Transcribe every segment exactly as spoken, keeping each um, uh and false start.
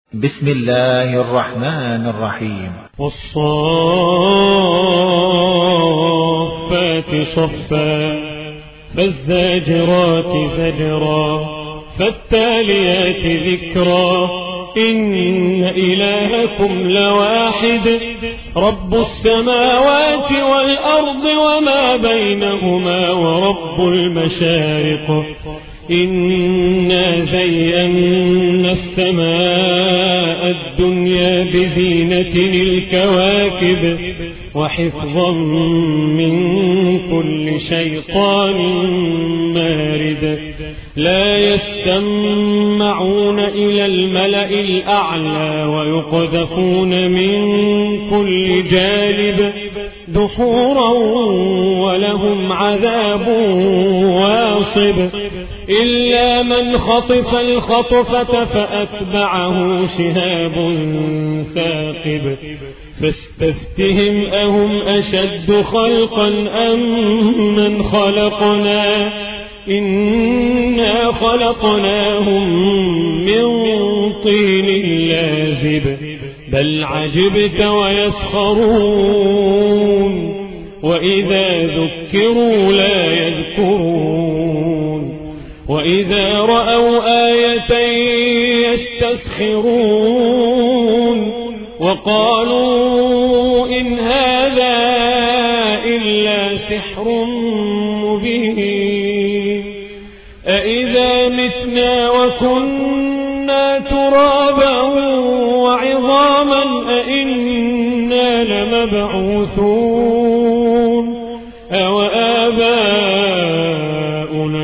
بسم الله الرحمن الرحيم. والصافات صفا فالزاجرات زجرا فالتاليات ذكرا إن إلهكم لواحد رب السماوات والأرض وما بينهما ورب المشارق إنا زينا السماء الدنيا بزينة الكواكب وحفظا من كل شيطان مارد لا يسمعون إلى الملأ الأعلى ويقذفون من كل جانب دحورا ولهم عذاب واصب إلا من خطف الخطفة فأتبعه شهاب ثاقب فاستفتهم أهم أشد خلقا أم من خلقنا إنا خلقناهم من طين لازب بل عجبت ويسخرون وإذا ذكروا لا يذكرون وإذا رأوا آية يستسخرون وقالوا إن هذا إلا سحر مبين أإذا متنا وكنا ترابا وعظاما أإنا لمبعوثون أو آباؤنا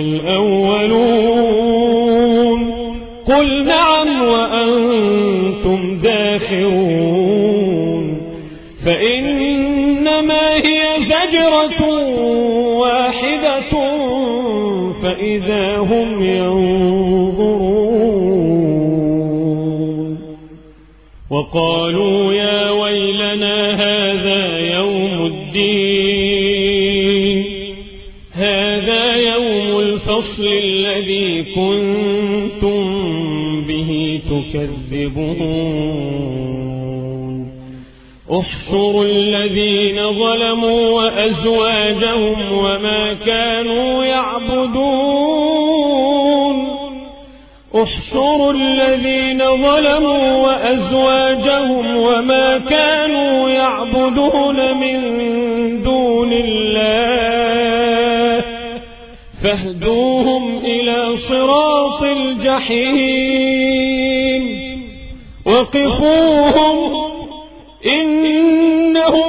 الأولون قل نعم وأنتم داخرون فإنما هي زجرة واحدة فإذا هم ينظرون وقالوا يا ويلنا هذا يوم الدين هذا يوم الفصل الذي كنتم به تكذبون احشروا الذين ظلموا وأزواجهم وما كانوا يعبدون احشروا الذين ظلموا وأزواجهم وما كانوا يعبدون من دون الله فاهدوهم إلى صراط الجحيم وقفوهم إنهم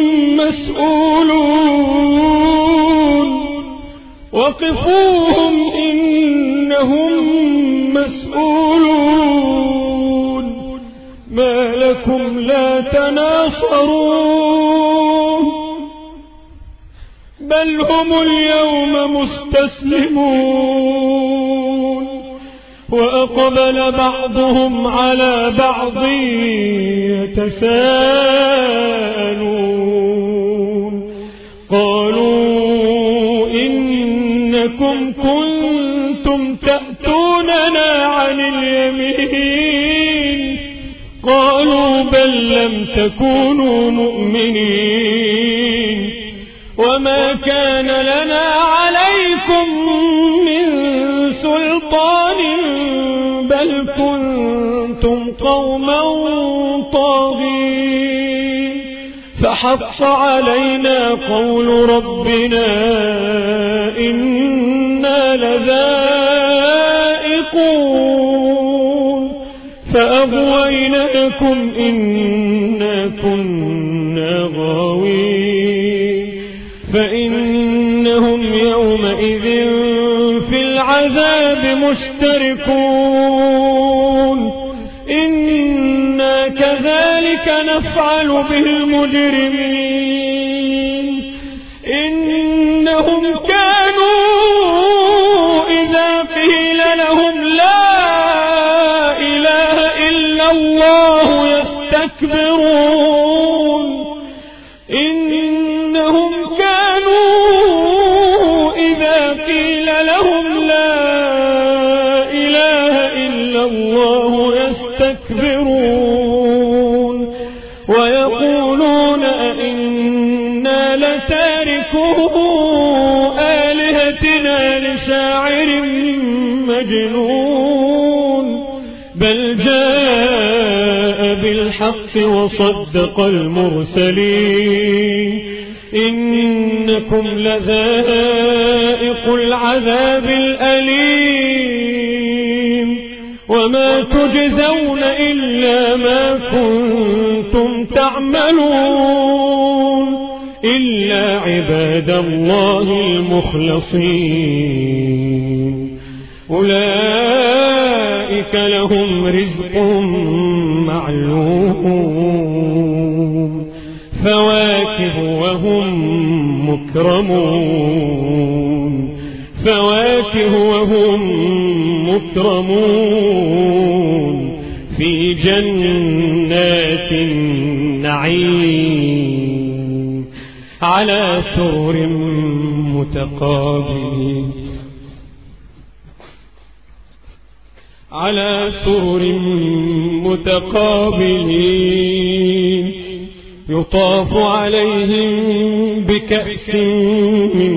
مسؤولون وقفوهم إنهم مسؤولون ما لكم لا تناصرون بل هم اليوم مستسلمون وأقبل بعضهم على بعض يتساءلون قالوا إنكم كنتم تأتوننا عن اليمين قالوا بل لم تكونوا مؤمنين وما كان لنا عليكم من سلطان بل كنتم قوما طاغين فحق علينا قول ربنا إنا لذائقون فأغويناكم إنا كنا غاوين فإنهم يومئذ في العذاب مشتركون إنا كذلك نفعل بالمجرمين إنهم كانوا إذا قيل لهم لا إله إلا الله يستكبرون إنهم كانوا إذا قيل لهم لا إله إلا الله يستكبرون يستكبرون ويقولون أئنا لتاركو آلهتنا لشاعر مجنون بل جاء بالحق وصدق المرسلين إنكم لذائق العذاب الأليم وما تجزون إلا ما كنتم تعملون إلا عباد الله المخلصين أولئك لهم رزق معلوم فواكه وهم مكرمون فواكه وهم مكرمون في جنات النعيم على سرر متقابلين على سرر متقابلين يطاف عليهم بكأس من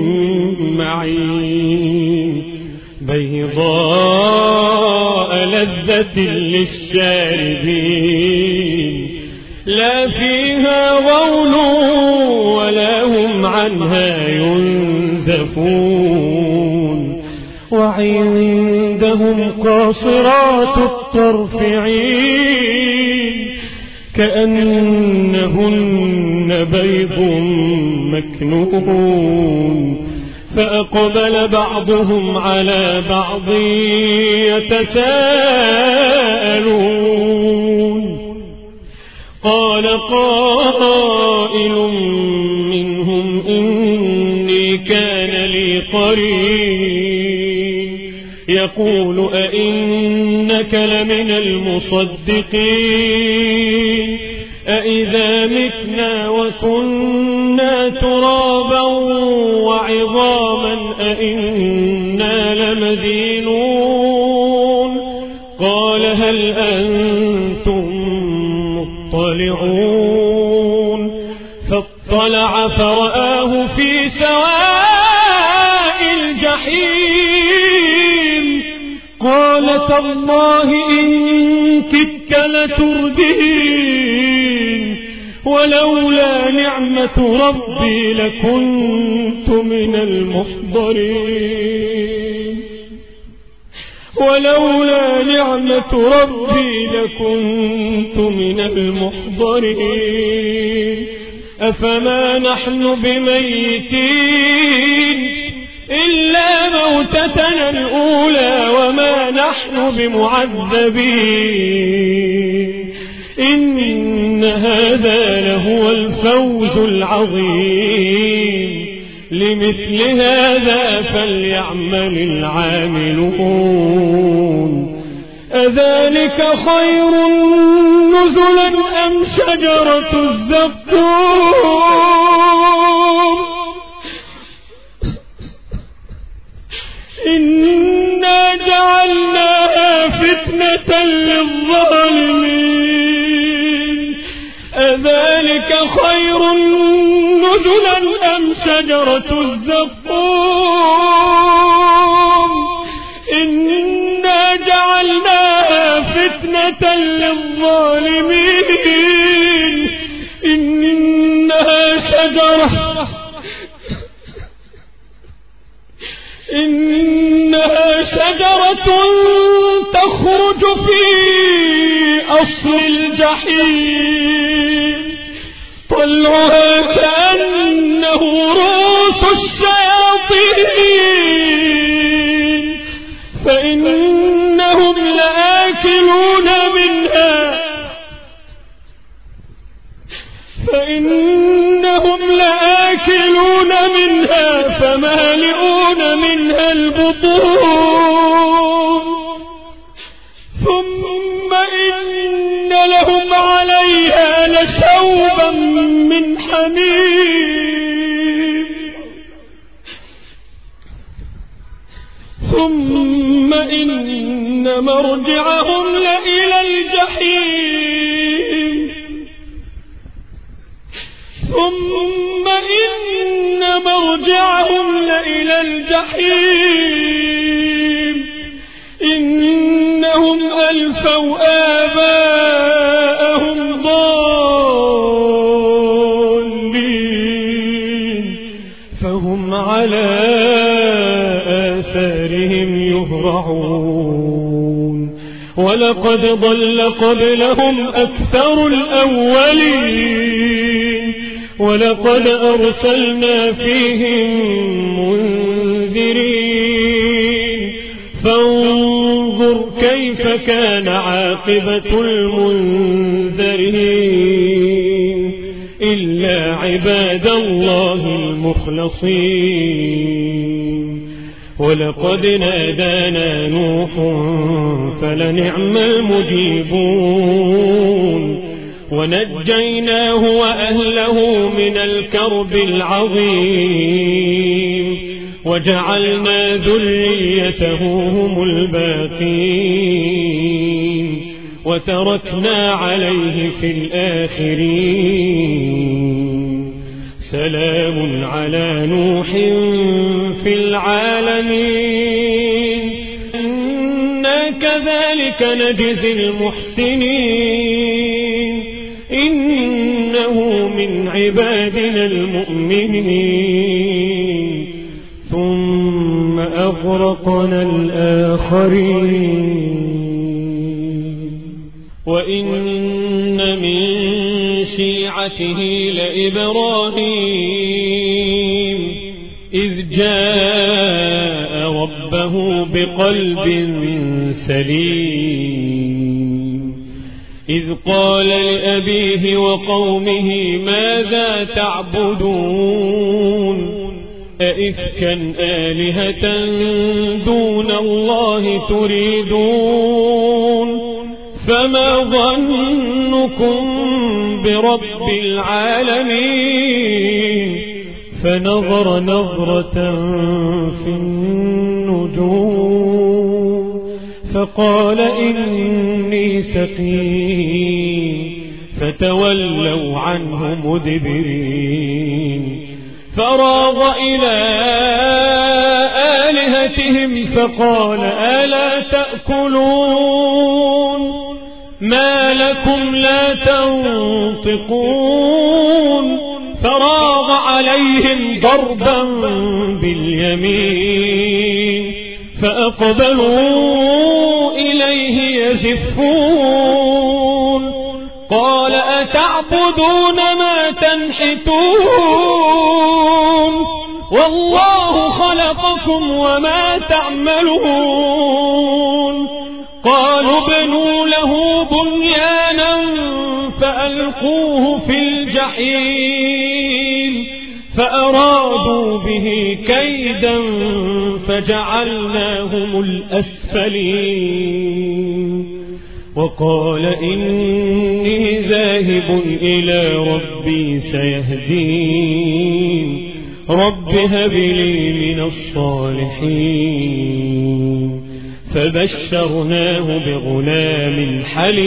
معين بيضاء لذة للشاربين لا فيها غول ولا هم عنها ينزفون وعندهم قاصرات الطرف عين كأنهن بيض مكنون فأقبل بعضهم على بعض يتساءلون قال قائل منهم إني كان لي قرين يقول أئنك لمن المصدقين أئذا متنا وكنا ترابا وعظاما أئنا لمدينون قال هل أنتم مطلعون فاطلع فرآه في سواء الجحيم قال تالله إن كدت لتردين ولولا نعمة ربي لكنت من المحضرين ولولا نعمة ربي لكنت من المحضرين أفما نحن بميتين إلا موتتنا الأولى وما نحن بمعذبين إن هذا لهو الفوز العظيم لمثل هذا فليعمل العاملون أذلك خير نزلا أم شجرة الزقوم إنا جعلناها فتنة للظالمين أذلك خير نزلا أم شجرة الزقوم إنا جعلناها فتنة للظالمين إنها شجرة إنها شجرة تخرج في أصل الجحيم طلعها كأنه رؤوس الشياطين فإنهم لآكلون منها فإنهم لآكلون منها فمالئون منها البطون ثم إن لهم عليها لشوبا من حميم ثم إن مرجعهم لإلى الجحيم ثم إن مرجعهم لإلى الجحيم إنهم ألفوا آباءهم ضالين فهم على آثارهم يهرعون ولقد ضل قبلهم أكثر الأولين ولقد أرسلنا فيهم منذرين فانظر كيف كان عاقبة المنذرين إلا عباد الله المخلصين ولقد نادانا نوح فلنعم المجيبون ونجيناه وأهله من الكرب العظيم وجعلنا ذريته هم الباقين وتركنا عليه في الآخرين سلام على نوح في العالمين إنا كذلك نجزي المحسنين إنه من عبادنا المؤمنين ثم أغرقنا الآخرين وإن من شيعته لإبراهيم إذ جاء ربه بقلب سليم إذ قال لأبيه وقومه ماذا تعبدون أئفكا آلهة دون الله تريدون فما ظنكم برب العالمين فنظر نظرة في النجوم فقال إني سقيم فتولوا عنه مدبرين فراغ إلى آلهتهم فقال ألا تأكلون ما لكم لا تنطقون فراغ عليهم ضربا باليمين فأقبلوا إليه يزفون قال أتعبدون ما تنحتون والله خلقكم وما تعملون قالوا ابنوا له بنيانا فألقوه في الجحيم فأرادوا به كيدا فجعلناهم الأسفلين وقال إني ذاهب إلى ربي سيهدين رب هب لي من الصالحين فبشرناه بغلام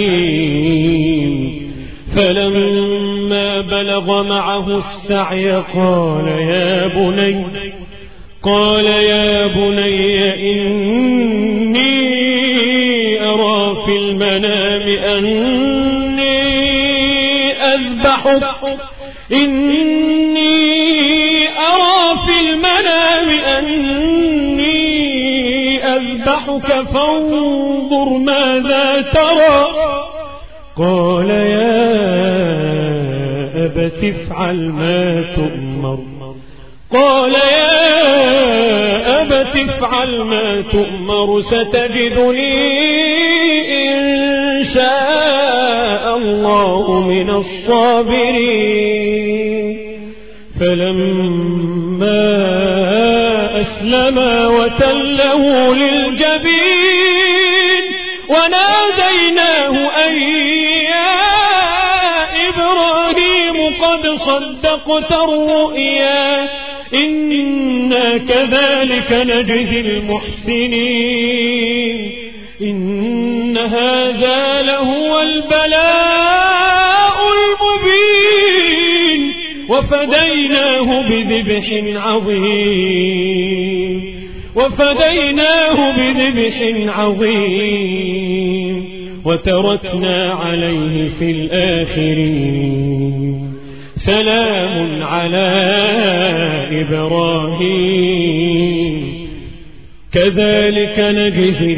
حليم فلما بلغ معه السعي قال يا بني قال يا بني إني أرى في المنام أني أذبحك إني أرى في المنام أني أذبحك فانظر ماذا ترى قال يا أبت افعل ما تؤمر قال يا أبت افعل ما تؤمر ستجدني إن شاء الله من الصابرين فلما أسلما وتله للجبين وناديناه أن يا إبراهيم قد صدقت الرؤيا إنا كذلك نجزي المحسنين إن هذا لهو البلاء المبين وفديناه بذبح عظيم وفديناه بذبح عظيم وتركنا عليه في الآخرين سلام على إبراهيم كذلك نجزي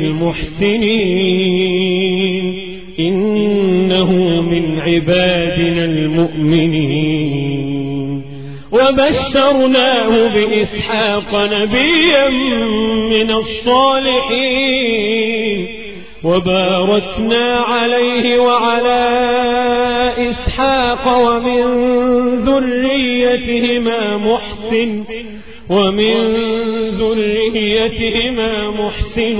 المحسنين إنه من عبادنا المؤمنين وبشرناه بإسحاق نبيا من الصالحين وباركنا عليه وعلى إسحاق ومن ذريتهما محسن ومن ذريتهما محسن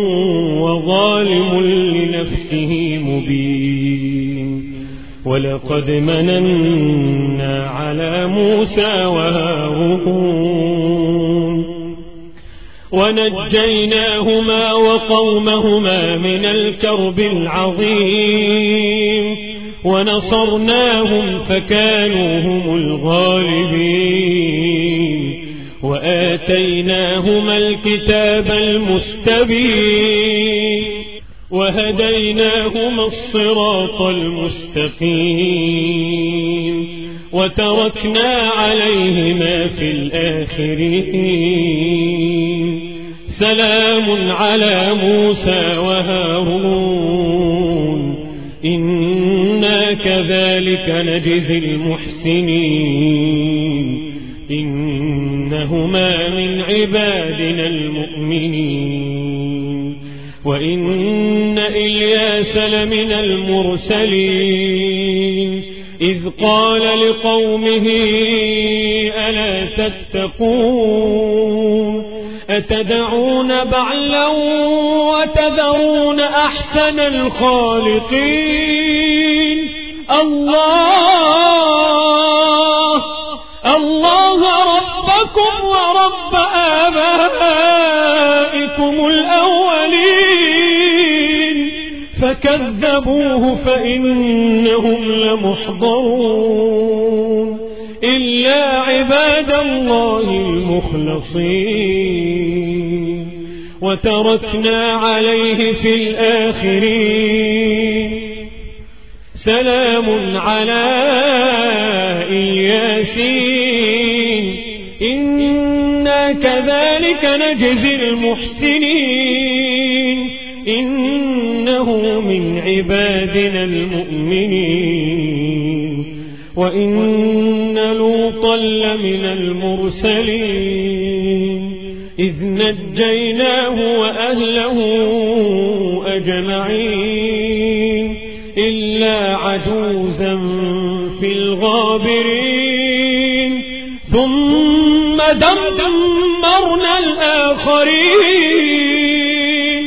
وظالم لنفسه مبين ولقد مننا على موسى وهارون ونجيناهما وقومهما من الكرب العظيم ونصرناهم فكانوا هم الغالبين وآتيناهما الكتاب المستبين وهديناهما الصراط المستقيم وتركنا عليهما في الآخرين سلام على موسى وهارون إنا كذلك نجزي المحسنين إنهما من عبادنا المؤمنين وإن إلياس لمن المرسلين إذ قال لقومه ألا تتقون أتدعون بعلا وتذرون أحسن الخالقين الله الله ربكم ورب آبائكم الأولين فكذبوه فإنهم لمحضرون إلا عباد الله المخلصين وتركنا عليه في الآخرين سلام على ياسين إنا كذلك نجزي المحسنين إنه من عبادنا المؤمنين وإن لوطا لمن المرسلين إذ نجيناه وأهله أجمعين إلا عجوزا في الغابرين ثم دمرنا الآخرين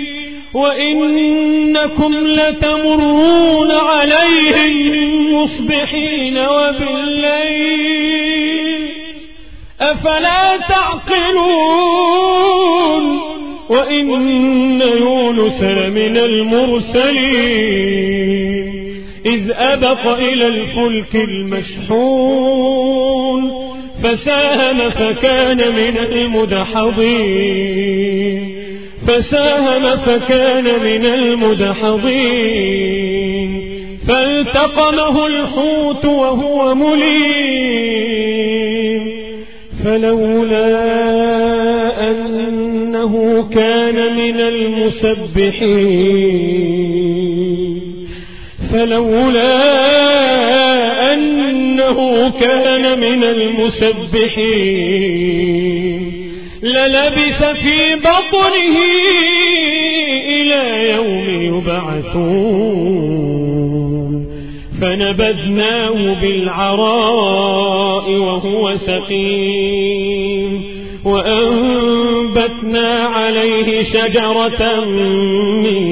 وإنكم لتمرون عليهم مصبحين وبالليل أفلا تعقلون وإن يونس لمن المرسلين إذ أبق إلى الفلك المشحون فساهم فكان من المدحضين فساهم فكان من المدحضين فالتقمه الحوت وهو مليم فلولا أنه كان من المسبحين فلولا أنه كان من المسبحين للبث في بطنه إلى يوم يبعثون فنبذناه بالعراء وهو سقيم وأنبتنا عليه شجرة من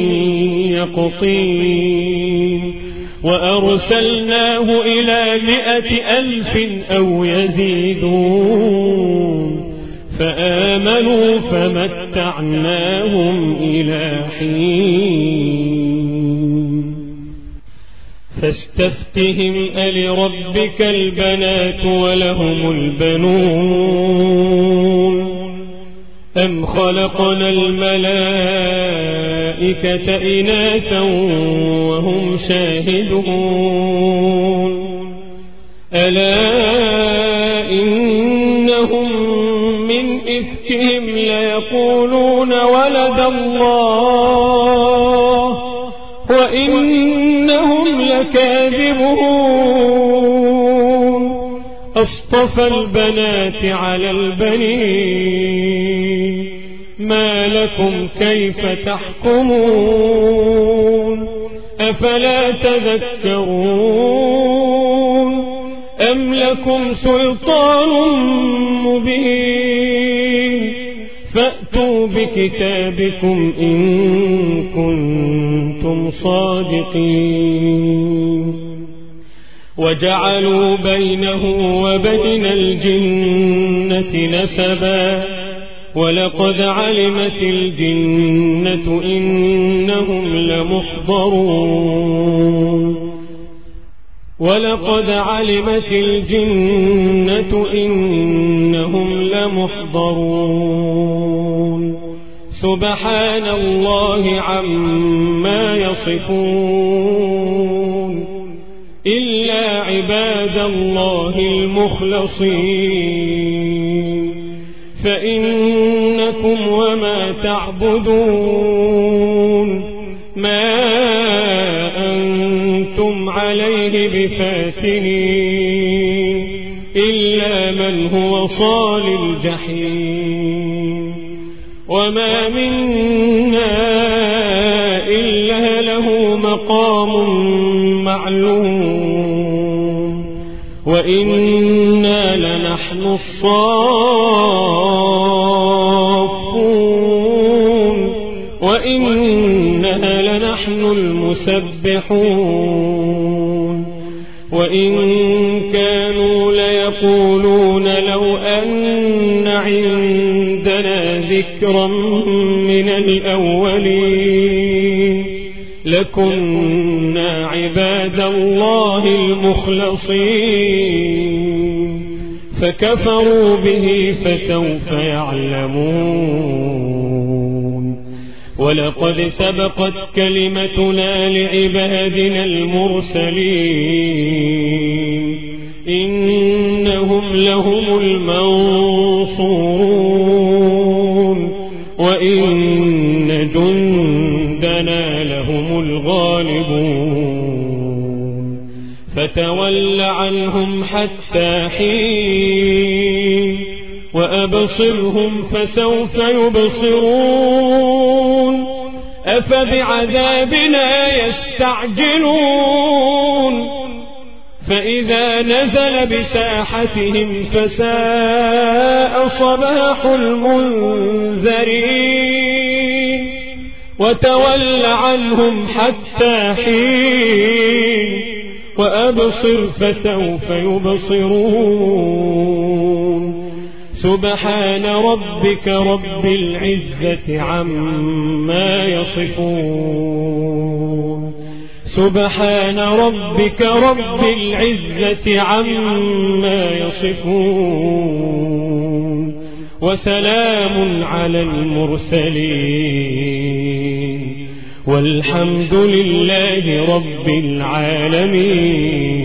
يقطين وأرسلناه إلى مائة ألف أو يزيدون فآمنوا فمتعناهم إلى حين فاستفتهم ألربك البنات ولهم البنون أم خلقنا الملائكة إناثا وهم شاهدون ألا إنهم من إفكهم ليقولون ولد الله وإنهم لكاذبون أصطفى البنات على البنين ما لكم كيف تحكمون أفلا تذكرون أم لكم سلطان مبين فأتوا بكتابكم إن كنتم صادقين وجعلوا بينه وبين الجنة نسبا ولقد علمت الجنة إنهم لمحضرون ولقد علمت الجنة إنهم لمحضرون سبحان الله عما يصفون إلا عباد الله المخلصين فإنكم وما تعبدون ما أنتم عليه بفاتنين إلا من هو صال الجحيم وما منا إلا له مقام معلوم وإنا لنحن الصافون وإنها لنحن المسبحون وإن كانوا ليقولون لو أن عندنا ذكرا من الأولين لكنا عباد الله المخلصين فكفروا به فسوف يعلمون ولقد سبقت كلمتنا لعبادنا المرسلين إنهم لهم المنصورون وإن جندنا لهم الغالبون فتول عنهم حتى حين وأبصرهم فسوف يبصرون أفبعذابنا يستعجلون فإذا نزل بساحتهم فساء صباح المنذرين وتول عنهم حتى حين وأبصر فسوف يبصرون سبحان ربك رب العزة عما يصفون سبحان ربك رب العزة عما يصفون وسلام على المرسلين والحمد لله رب العالمين.